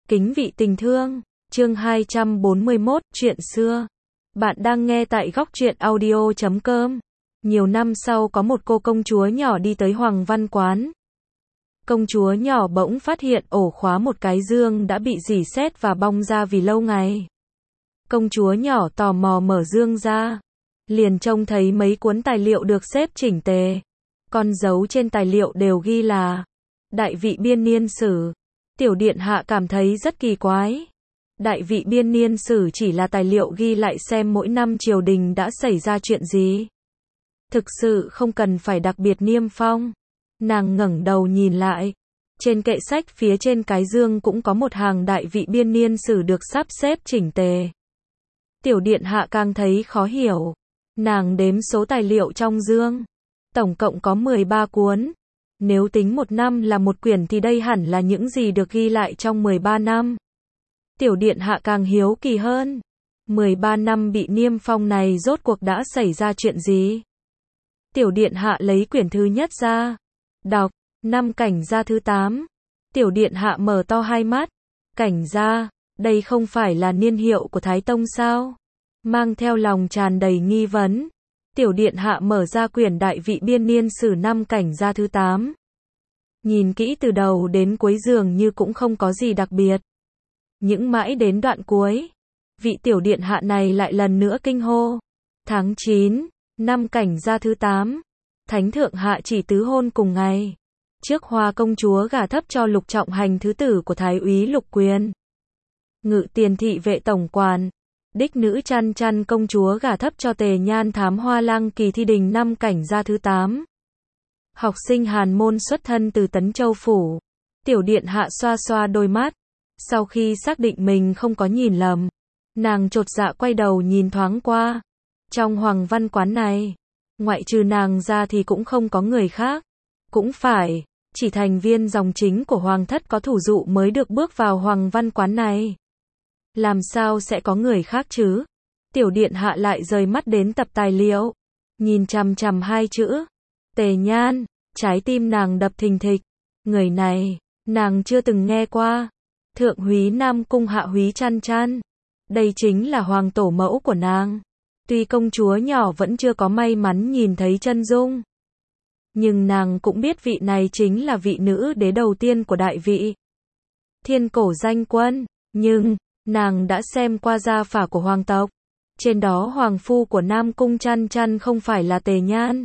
Kính vị tình thương, chương 241, chuyện xưa. Bạn đang nghe tại góc truyện audio.com. Nhiều năm sau có một cô công chúa nhỏ đi tới Hoàng Văn Quán. Công chúa nhỏ bỗng phát hiện ổ khóa một cái dương đã bị rỉ sét và bong ra vì lâu ngày. Công chúa nhỏ tò mò mở dương ra, liền trông thấy mấy cuốn tài liệu được xếp chỉnh tề. Con dấu trên tài liệu đều ghi là Đại vị biên niên sử. Tiểu điện hạ cảm thấy rất kỳ quái. Đại vị biên niên sử chỉ là tài liệu ghi lại xem mỗi năm triều đình đã xảy ra chuyện gì. Thực sự không cần phải đặc biệt niêm phong. Nàng ngẩng đầu nhìn lại. Trên kệ sách phía trên cái dương cũng có một hàng đại vị biên niên sử được sắp xếp chỉnh tề. Tiểu điện hạ càng thấy khó hiểu. Nàng đếm số tài liệu trong dương. Tổng cộng có 13 cuốn. Nếu tính một năm là một quyển thì đây hẳn là những gì được ghi lại trong 13 năm. Tiểu điện hạ càng hiếu kỳ hơn. 13 năm bị niêm phong này rốt cuộc đã xảy ra chuyện gì? Tiểu điện hạ lấy quyển thứ nhất ra. Đọc, năm cảnh gia thứ 8. Tiểu điện hạ mở to hai mắt. Cảnh gia, đây không phải là niên hiệu của Thái Tông sao? Mang theo lòng tràn đầy nghi vấn. Tiểu điện hạ mở ra quyển đại vị biên niên sử năm cảnh gia thứ 8. Nhìn kỹ từ đầu đến cuối dường như cũng không có gì đặc biệt. Nhưng mãi đến đoạn cuối, vị tiểu điện hạ này lại lần nữa kinh hô. Tháng 9, năm cảnh gia thứ 8. Thánh thượng hạ chỉ tứ hôn cùng ngày. Trước Hoa công chúa gả thấp cho Lục Trọng Hành thứ tử của Thái úy Lục Quyền. Ngự tiền thị vệ tổng quản. Đích nữ Chăn Chăn công chúa gả thấp cho Tề Nhan thám hoa lang Kỳ Thi Đình năm cảnh gia thứ 8. Học sinh hàn môn xuất thân từ Tấn Châu Phủ. Tiểu điện hạ xoa xoa đôi mắt. Sau khi xác định mình không có nhìn lầm, nàng chột dạ quay đầu nhìn thoáng qua. Trong Hoàng Văn Quán này, ngoại trừ nàng ra thì cũng không có người khác. Cũng phải, chỉ thành viên dòng chính của Hoàng thất có thủ dụ mới được bước vào Hoàng Văn Quán này. Làm sao sẽ có người khác chứ? Tiểu điện hạ lại rời mắt đến tập tài liệu, nhìn chằm chằm hai chữ Tề Nhan, trái tim nàng đập thình thịch. Người này, nàng chưa từng nghe qua. Thượng úy Nam Cung hạ úy Chăn Chăn. Đây chính là hoàng tổ mẫu của nàng. Tuy công chúa nhỏ vẫn chưa có may mắn nhìn thấy chân dung, nhưng nàng cũng biết vị này chính là vị nữ đế đầu tiên của đại vị. Thiên cổ danh quân, nhưng nàng đã xem qua gia phả của hoàng tộc. Trên đó hoàng phu của Nam Cung Chăn Chăn không phải là Tề Nhan.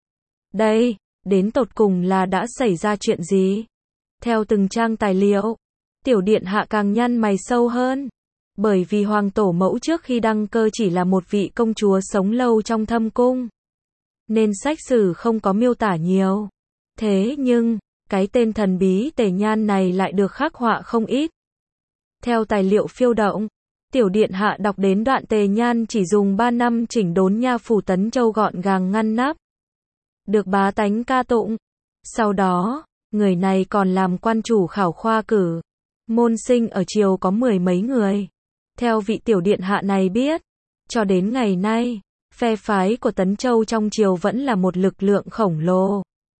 Đây, đến tột cùng là đã xảy ra chuyện gì? Theo từng trang tài liệu, tiểu điện hạ càng nhăn mày sâu hơn. Bởi vì hoàng tổ mẫu trước khi đăng cơ chỉ là một vị công chúa sống lâu trong thâm cung, nên sách sử không có miêu tả nhiều. Thế nhưng, cái tên thần bí Tề Nhan này lại được khắc họa không ít. Theo tài liệu phiêu động, tiểu điện hạ đọc đến đoạn Tề Nhan chỉ dùng 3 năm chỉnh đốn nha phủ Tấn Châu gọn gàng ngăn nắp, được bá tánh ca tụng. Sau đó, người này còn làm quan chủ khảo khoa cử. Môn sinh ở triều có 10 mấy người. Theo vị tiểu điện hạ này biết, cho đến ngày nay, phe phái của Tấn Châu trong triều vẫn là một lực lượng khổng lồ.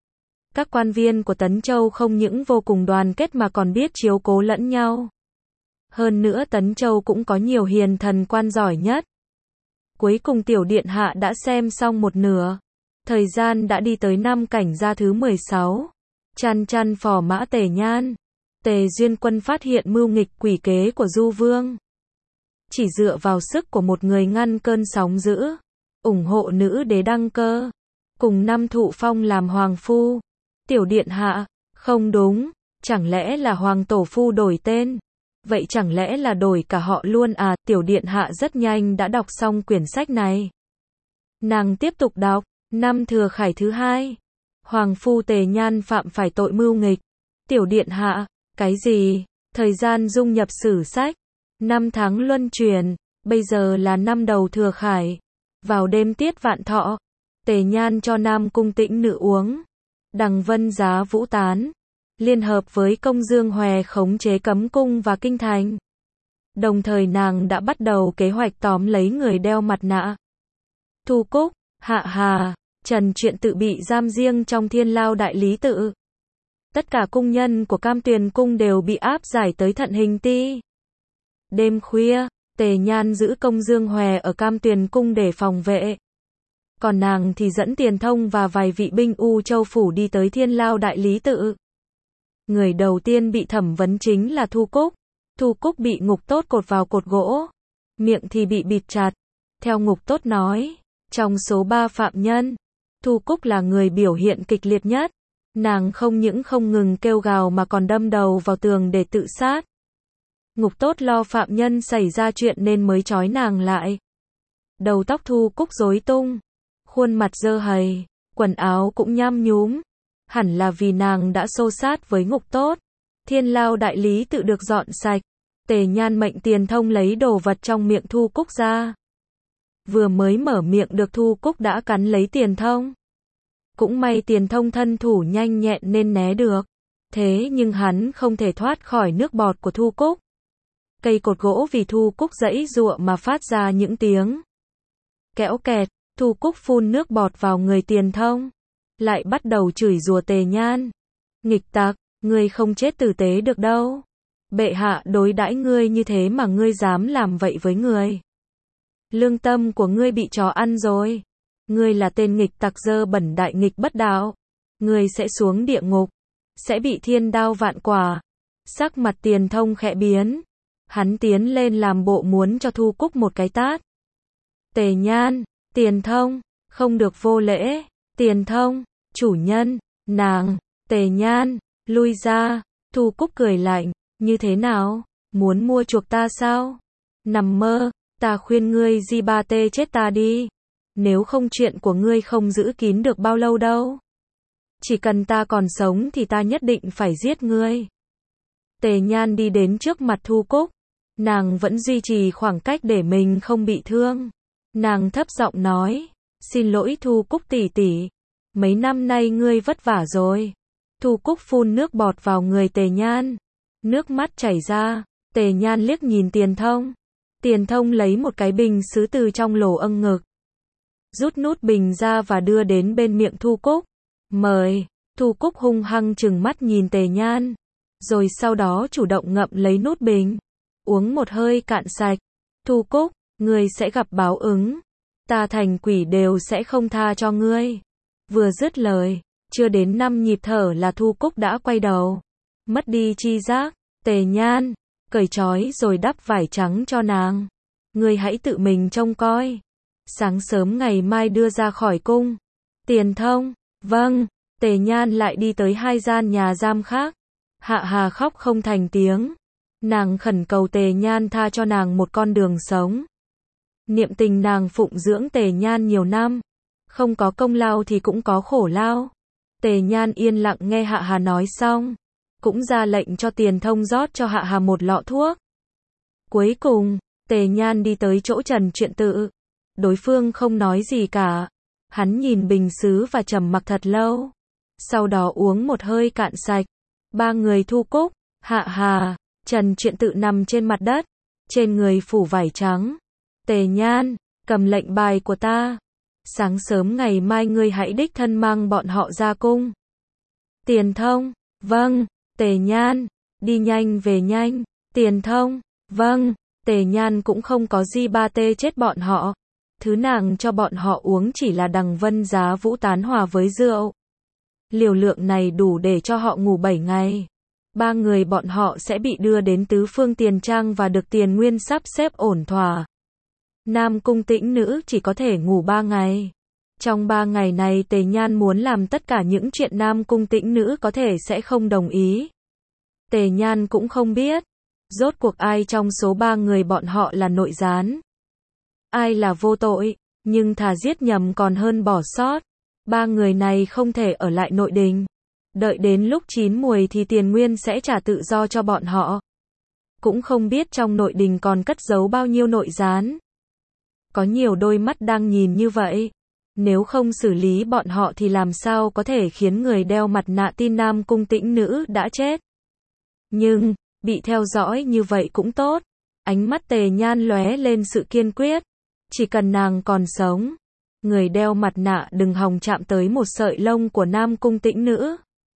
Các quan viên của Tấn Châu không những vô cùng đoàn kết mà còn biết chiếu cố lẫn nhau. Hơn nữa Tấn Châu cũng có nhiều hiền thần quan giỏi nhất. Cuối cùng tiểu điện hạ đã xem xong một nửa. Thời gian đã đi tới năm cảnh gia thứ 16. Chăn Chăn phò mã Tề Nhan. Tề Duyên Quân phát hiện mưu nghịch quỷ kế của Du Vương. Chỉ dựa vào sức của một người ngăn cơn sóng dữ, ủng hộ nữ đế đăng cơ, cùng năm thụ phong làm hoàng phu. Tiểu điện hạ, không đúng, chẳng lẽ là hoàng tổ phu đổi tên? Vậy chẳng lẽ là đổi cả họ luôn à? Tiểu điện hạ rất nhanh đã đọc xong quyển sách này. Nàng tiếp tục đọc, năm Thừa Khải thứ 2. Hoàng phu Tề Nhan phạm phải tội mưu nghịch. Tiểu điện hạ, cái gì? Thời gian dung nhập sử sách. Năm tháng luân chuyển, bây giờ là năm đầu Thừa Khải. Vào đêm tiết vạn thọ, Tề Nhan cho Nam Cung Tĩnh Nữ uống Đằng Vân Giá Vũ Tán, liên hợp với Công Dương Hòe khống chế cấm cung và kinh thành. Đồng thời nàng đã bắt đầu kế hoạch tóm lấy người đeo mặt nạ. Thu Cúc, Hạ Hà, Trần Truyện tự bị giam riêng trong Thiên Lao Đại Lý Tự. Tất cả cung nhân của Cam Tuyền cung đều bị áp giải tới Thận Hình Ti. Đêm khuya, Tề Nhan giữ công Dương Hòe ở Cam Tuyền cung để phòng vệ. Còn nàng thì dẫn Tiền Thông và vài vị binh U Châu phủ đi tới Thiên Lao Đại Lý Tự. Người đầu tiên bị thẩm vấn chính là Thu Cúc. Thu Cúc bị Ngục Tốt cột vào cột gỗ, miệng thì bị bịt chặt. Theo Ngục Tốt nói, trong số 3 phạm nhân, Thu Cúc là người biểu hiện kịch liệt nhất. Nàng không những không ngừng kêu gào mà còn đâm đầu vào tường để tự sát. Ngục Tốt lo phạm nhân xảy ra chuyện nên mới trói nàng lại. Đầu tóc Thu Cúc rối tung, khuôn mặt dơ hầy, quần áo cũng nham nhúm. Hẳn là vì nàng đã xô sát với Ngục Tốt. Thiên Lao Đại Lý Tự được dọn sạch. Tề Nhan mệnh Tiền Thông lấy đồ vật trong miệng Thu Cúc ra. Vừa mới mở miệng được Thu Cúc đã cắn lấy Tiền Thông. Cũng may Tiền Thông thân thủ nhanh nhẹn nên né được. Thế nhưng hắn không thể thoát khỏi nước bọt của Thu Cúc. Cây cột gỗ vì Thu Cúc giãy giụa mà phát ra những tiếng kéo kẹt. Thu Cúc phun nước bọt vào người Tiền Thông, lại bắt đầu chửi rủa Tề Nhan. Nghịch tặc, ngươi không chết tử tế được đâu. Bệ hạ đối đãi ngươi như thế mà ngươi dám làm vậy với người. Lương tâm của ngươi bị chó ăn rồi. Ngươi là tên nghịch tặc dơ bẩn đại nghịch bất đạo. Ngươi sẽ xuống địa ngục, sẽ bị thiên đao vạn quả. Sắc mặt Tiền Thông khẽ biến. Hắn tiến lên làm bộ muốn cho Thu Cúc một cái tát. Tề Nhan, Tiền Thông, không được vô lễ. Tiền Thông, chủ nhân, nàng. Tề Nhan, lui ra. Thu Cúc cười lạnh, như thế nào, muốn mua chuộc ta sao? Nằm mơ, ta khuyên ngươi di ba tê chết ta đi. Nếu không chuyện của ngươi không giữ kín được bao lâu đâu. Chỉ cần ta còn sống thì ta nhất định phải giết ngươi. Tề Nhan đi đến trước mặt Thu Cúc. Nàng vẫn duy trì khoảng cách để mình không bị thương. Nàng thấp giọng nói, xin lỗi Thu Cúc tỷ tỷ. Mấy năm nay ngươi vất vả rồi. Thu Cúc phun nước bọt vào người Tề Nhan. Nước mắt chảy ra. Tề Nhan liếc nhìn Tiền Thông. Tiền Thông lấy một cái bình sứ từ trong lỗ âng ngực. Rút nút bình ra và đưa đến bên miệng Thu Cúc. Mời. Thu Cúc hung hăng trừng mắt nhìn Tề Nhan. Rồi sau đó chủ động ngậm lấy nút bình. Uống một hơi cạn sạch. Thu Cúc, ngươi sẽ gặp báo ứng. Ta thành quỷ đều sẽ không tha cho ngươi. Vừa dứt lời, chưa đến 5 nhịp thở là Thu Cúc đã quay đầu. Mất đi chi giác. Tề Nhan, cởi trói rồi đắp vải trắng cho nàng. Ngươi hãy tự mình trông coi. Sáng sớm ngày mai đưa ra khỏi cung. Tiền Thông, vâng. Tề Nhan lại đi tới 2 gian nhà giam khác. Hạ Hà khóc không thành tiếng. Nàng khẩn cầu Tề Nhan tha cho nàng một con đường sống. Niệm tình nàng phụng dưỡng Tề Nhan nhiều năm. Không có công lao thì cũng có khổ lao. Tề Nhan yên lặng nghe Hạ Hà nói xong. Cũng ra lệnh cho Tiền Thông rót cho Hạ Hà một lọ thuốc. Cuối cùng, Tề Nhan đi tới chỗ Trần Chuyện Tự. Đối phương không nói gì cả. Hắn nhìn bình sứ và trầm mặc thật lâu. Sau đó uống một hơi cạn sạch. 3 người Thu Cúc, Hạ Hà, Trần Chuyện Tự nằm trên mặt đất. Trên người phủ vải trắng. Tề Nhan, cầm lệnh bài của ta. Sáng sớm ngày mai ngươi hãy đích thân mang bọn họ ra cung. Tiền Thông, vâng. Tề Nhan, đi nhanh về nhanh. Tiền Thông, vâng. Tề Nhan cũng không có di ba tê chết bọn họ. Thứ nàng cho bọn họ uống chỉ là đằng vân giá vũ tán hòa với rượu. Liều lượng này đủ để cho họ ngủ 7 ngày. 3 người bọn họ sẽ bị đưa đến tứ phương tiền trang và được tiền nguyên sắp xếp ổn thỏa. Nam cung tĩnh nữ chỉ có thể ngủ 3 ngày. Trong 3 ngày này Tề Nhan muốn làm tất cả những chuyện Nam cung tĩnh nữ có thể sẽ không đồng ý. Tề Nhan cũng không biết. Rốt cuộc ai trong số 3 người bọn họ là nội gián. Ai là vô tội, nhưng thà giết nhầm còn hơn bỏ sót. 3 người này không thể ở lại nội đình. Đợi đến lúc chín muồi thì tiền nguyên sẽ trả tự do cho bọn họ. Cũng không biết trong nội đình còn cất giấu bao nhiêu nội gián. Có nhiều đôi mắt đang nhìn như vậy. Nếu không xử lý bọn họ thì làm sao có thể khiến người đeo mặt nạ tin Nam cung tĩnh nữ đã chết. Nhưng, bị theo dõi như vậy cũng tốt. Ánh mắt Tề Nhan lóe lên sự kiên quyết. Chỉ cần nàng còn sống, người đeo mặt nạ đừng hòng chạm tới một sợi lông của Nam cung tĩnh nữ.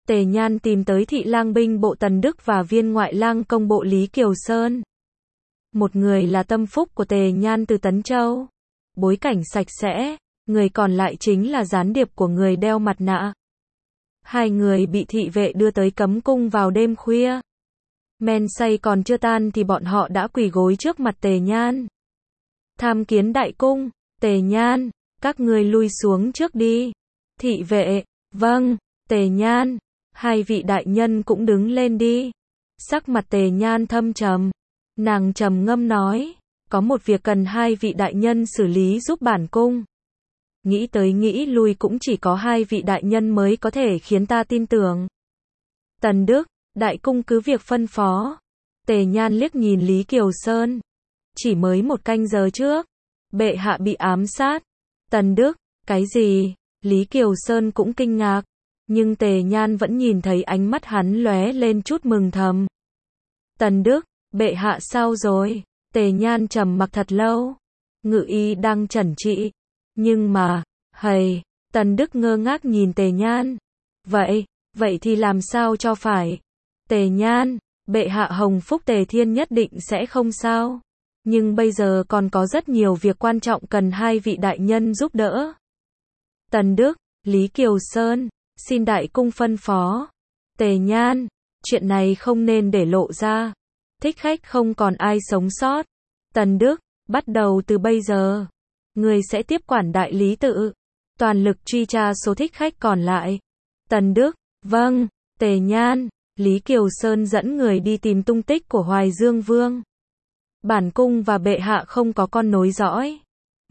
Tề Nhan tìm tới thị lang binh bộ Tần Đức và viên ngoại lang công bộ Lý Kiều Sơn. Một người là tâm phúc của Tề Nhan từ Tấn Châu, bối cảnh sạch sẽ, người còn lại chính là gián điệp của người đeo mặt nạ. Hai người bị thị vệ đưa tới cấm cung vào đêm khuya. Men say còn chưa tan thì bọn họ đã quỳ gối trước mặt Tề Nhan. Tham kiến đại cung. Tề Nhan, các ngươi lui xuống trước đi. Thị vệ, vâng. Tề Nhan, hai vị đại nhân cũng đứng lên đi. Sắc mặt Tề Nhan thâm trầm. Nàng trầm ngâm nói, có một việc cần hai vị đại nhân xử lý giúp bản cung. Nghĩ tới nghĩ lui cũng chỉ có hai vị đại nhân mới có thể khiến ta tin tưởng. Tần Đức, đại cung cứ việc phân phó. Tề Nhan liếc nhìn Lý Kiều Sơn. Chỉ mới một canh giờ trước, bệ hạ bị ám sát. Tần Đức, cái gì? Lý Kiều Sơn cũng kinh ngạc. Nhưng Tề Nhan vẫn nhìn thấy ánh mắt hắn lóe lên chút mừng thầm. Tần Đức, bệ hạ sao rồi? Tề Nhan trầm mặc thật lâu. Ngự y đang chẩn trị. Nhưng mà, hầy, Tần Đức ngơ ngác nhìn Tề Nhan. Vậy thì làm sao cho phải? Tề Nhan, bệ hạ hồng phúc Tề Thiên nhất định sẽ không sao. Nhưng bây giờ còn có rất nhiều việc quan trọng cần hai vị đại nhân giúp đỡ. Tần Đức, Lý Kiều Sơn, xin đại cung phân phó. Tề Nhan, chuyện này không nên để lộ ra. Thích khách không còn ai sống sót. Tần Đức, bắt đầu từ bây giờ, người sẽ tiếp quản đại lý tự, toàn lực truy tra số thích khách còn lại. Tần Đức, vâng. Tề Nhan, Lý Kiều Sơn dẫn người đi tìm tung tích của Hoài Dương Vương. Bản cung và bệ hạ không có con nối dõi.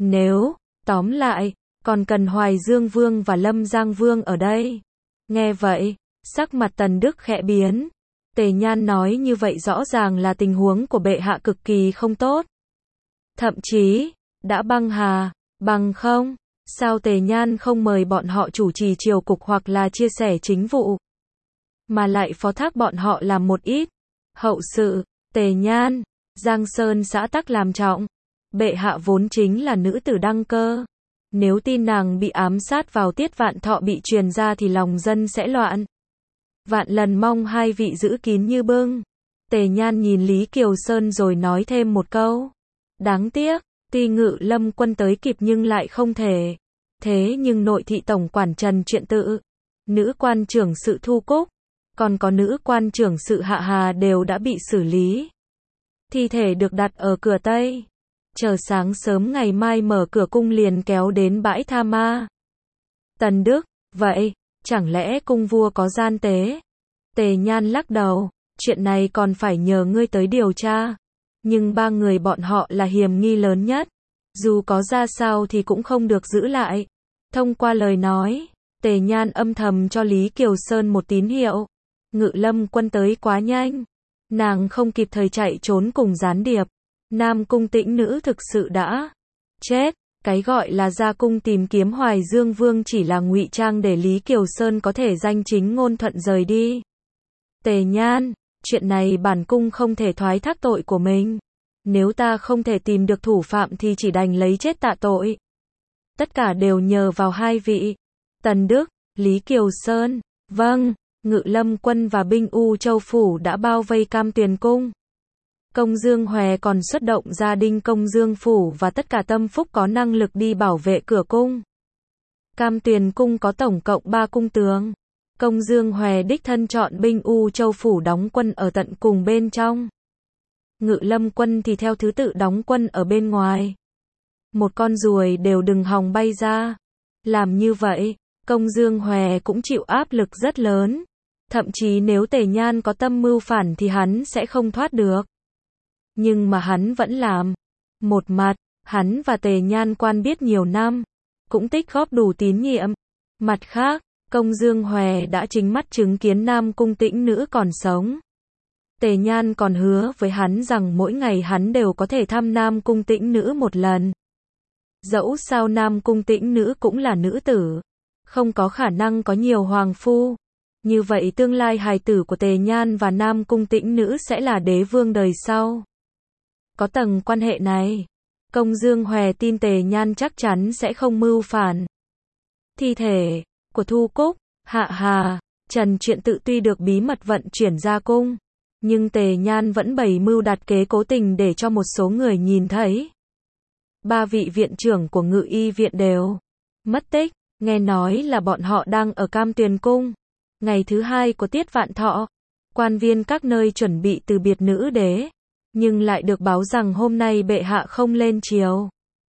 Tóm lại, còn cần Hoài Dương Vương và Lâm Giang Vương ở đây. Nghe vậy, sắc mặt Tần Đức khẽ biến. Tề Nhan nói như vậy rõ ràng là tình huống của bệ hạ cực kỳ không tốt. Thậm chí, đã băng hà, bằng không, sao Tề Nhan không mời bọn họ chủ trì triều cục hoặc là chia sẻ chính vụ, mà lại phó thác bọn họ làm một ít hậu sự. Tề Nhan, Giang Sơn xã tắc làm trọng. Bệ hạ vốn chính là nữ tử đăng cơ. Nếu tin nàng bị ám sát vào Tiết Vạn Thọ bị truyền ra thì lòng dân sẽ loạn. Vạn lần mong hai vị giữ kín như bưng. Tề Nhan nhìn Lý Kiều Sơn rồi nói thêm một câu. Đáng tiếc, tuy Ngự Lâm quân tới kịp nhưng lại không thể. Thế nhưng nội thị tổng quản Trần Chuyện Tự, nữ quan trưởng sự Thu Cúc, còn có nữ quan trưởng sự Hạ Hà đều đã bị xử lý. Thi thể được đặt ở cửa Tây. Chờ sáng sớm ngày mai mở cửa cung liền kéo đến bãi tha ma. Tần Đức, vậy, chẳng lẽ cung vua có gian tế? Tề Nhan lắc đầu, chuyện này còn phải nhờ ngươi tới điều tra. Nhưng ba người bọn họ là hiểm nghi lớn nhất. Dù có ra sao thì cũng không được giữ lại. Thông qua lời nói, Tề Nhan âm thầm cho Lý Kiều Sơn một tín hiệu. Ngự Lâm quân tới quá nhanh. Nàng không kịp thời chạy trốn cùng gián điệp. Nam cung Tĩnh nữ thực sự đã chết. Cái gọi là ra cung tìm kiếm Hoài Dương Vương chỉ là ngụy trang để Lý Kiều Sơn có thể danh chính ngôn thuận rời đi. Tề Nhan, chuyện này bản cung không thể thoái thác tội của mình. Nếu ta không thể tìm được thủ phạm thì chỉ đành lấy chết tạ tội. Tất cả đều nhờ vào hai vị. Tần Đức, Lý Kiều Sơn, vâng. Ngự Lâm quân và binh U Châu Phủ đã bao vây Cam Tuyền Cung. Công Dương Hòe còn xuất động gia đình Công Dương Phủ và tất cả tâm phúc có năng lực đi bảo vệ cửa cung. Cam Tuyền Cung có tổng cộng 3 cung tướng. Công Dương Hòe đích thân chọn binh U Châu Phủ đóng quân ở tận cùng bên trong. Ngự Lâm quân thì theo thứ tự đóng quân ở bên ngoài. Một con ruồi đều đừng hòng bay ra. Làm như vậy, Công Dương Hòe cũng chịu áp lực rất lớn. Thậm chí nếu Tề Nhan có tâm mưu phản thì hắn sẽ không thoát được. Nhưng mà hắn vẫn làm. Một mặt, hắn và Tề Nhan quen biết nhiều năm, cũng tích góp đủ tín nhiệm. Mặt khác, Công Dương Hòe đã chính mắt chứng kiến Nam cung Tĩnh nữ còn sống. Tề Nhan còn hứa với hắn rằng mỗi ngày hắn đều có thể thăm Nam cung Tĩnh nữ một lần. Dẫu sao Nam cung Tĩnh nữ cũng là nữ tử, không có khả năng có nhiều hoàng phu. Như vậy tương lai hài tử của Tề Nhan và Nam cung Tĩnh nữ sẽ là đế vương đời sau. Có tầng quan hệ này, Công Dương Hòe tin Tề Nhan chắc chắn sẽ không mưu phản. Thi thể của Thu Cúc, Hạ Hà, Trần Truyện Tự tuy được bí mật vận chuyển ra cung, nhưng Tề Nhan vẫn bày mưu đặt kế cố tình để cho một số người nhìn thấy. 3 vị viện trưởng của Ngự Y viện đều mất tích, nghe nói là bọn họ đang ở Cam Tuyền cung. Ngày thứ 2 của tiết vạn thọ, quan viên các nơi chuẩn bị từ biệt nữ đế, nhưng lại được báo rằng hôm nay bệ hạ không lên triều.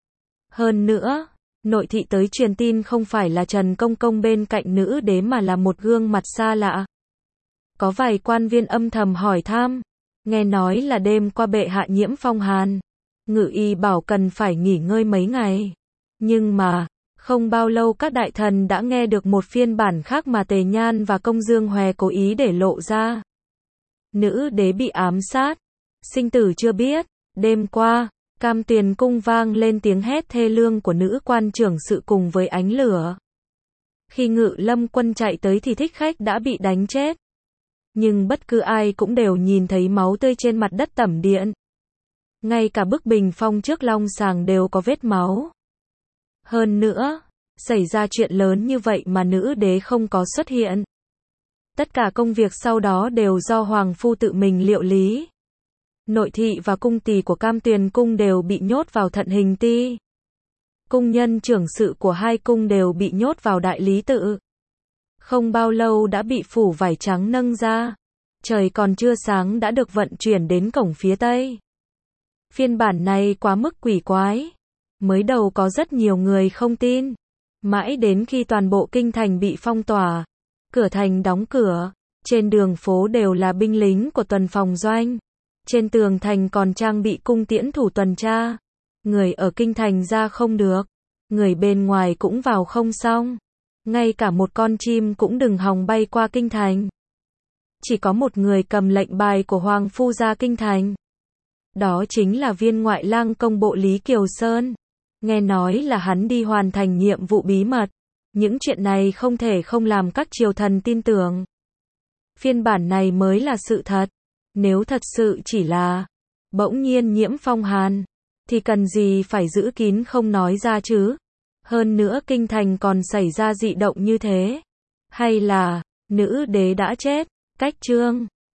Hơn nữa, nội thị tới truyền tin không phải là Trần Công Công bên cạnh nữ đế mà là một gương mặt xa lạ. Có vài quan viên âm thầm hỏi thăm, nghe nói là đêm qua bệ hạ nhiễm phong hàn, Ngự Y bảo cần phải nghỉ ngơi mấy ngày. Nhưng mà, không bao lâu các đại thần đã nghe được một phiên bản khác mà Tề Nhan và Công Dương Hoè cố ý để lộ ra. Nữ đế bị ám sát, sinh tử chưa biết. Đêm qua, Cam Tuyền cung vang lên tiếng hét thê lương của nữ quan trưởng sự cùng với ánh lửa. Khi Ngự Lâm quân chạy tới thì thích khách đã bị đánh chết. Nhưng bất cứ ai cũng đều nhìn thấy máu tươi trên mặt đất tẩm điện. Ngay cả bức bình phong trước long sàng đều có vết máu. Hơn nữa, xảy ra chuyện lớn như vậy mà nữ đế không có xuất hiện. Tất cả công việc sau đó đều do Hoàng Phu tự mình liệu lý. Nội thị và cung tỳ của Cam Tuyền cung đều bị nhốt vào Thận Hình Ti. Cung nhân trưởng sự của hai cung đều bị nhốt vào Đại Lý Tự. Không bao lâu đã bị phủ vải trắng nâng ra. Trời còn chưa sáng đã được vận chuyển đến cổng phía Tây. Phiên bản này quá mức quỷ quái. Mới đầu có rất nhiều người không tin. Mãi đến khi toàn bộ kinh thành bị phong tỏa, cửa thành đóng cửa, trên đường phố đều là binh lính của tuần phòng doanh. Trên tường thành còn trang bị cung tiễn thủ tuần tra. Người ở kinh thành ra không được, người bên ngoài cũng vào không xong. Ngay cả một con chim cũng đừng hòng bay qua kinh thành. Chỉ có một người cầm lệnh bài của Hoàng Phu ra kinh thành. Đó chính là viên ngoại lang công bộ Lý Kiều Sơn. Nghe nói là hắn đi hoàn thành nhiệm vụ bí mật. Những chuyện này không thể không làm các triều thần tin tưởng. Phiên bản này mới là sự thật. Nếu thật sự chỉ là bỗng nhiên nhiễm phong hàn, thì cần gì phải giữ kín không nói ra chứ? Hơn nữa kinh thành còn xảy ra dị động như thế. Hay là nữ đế đã chết? Cách chương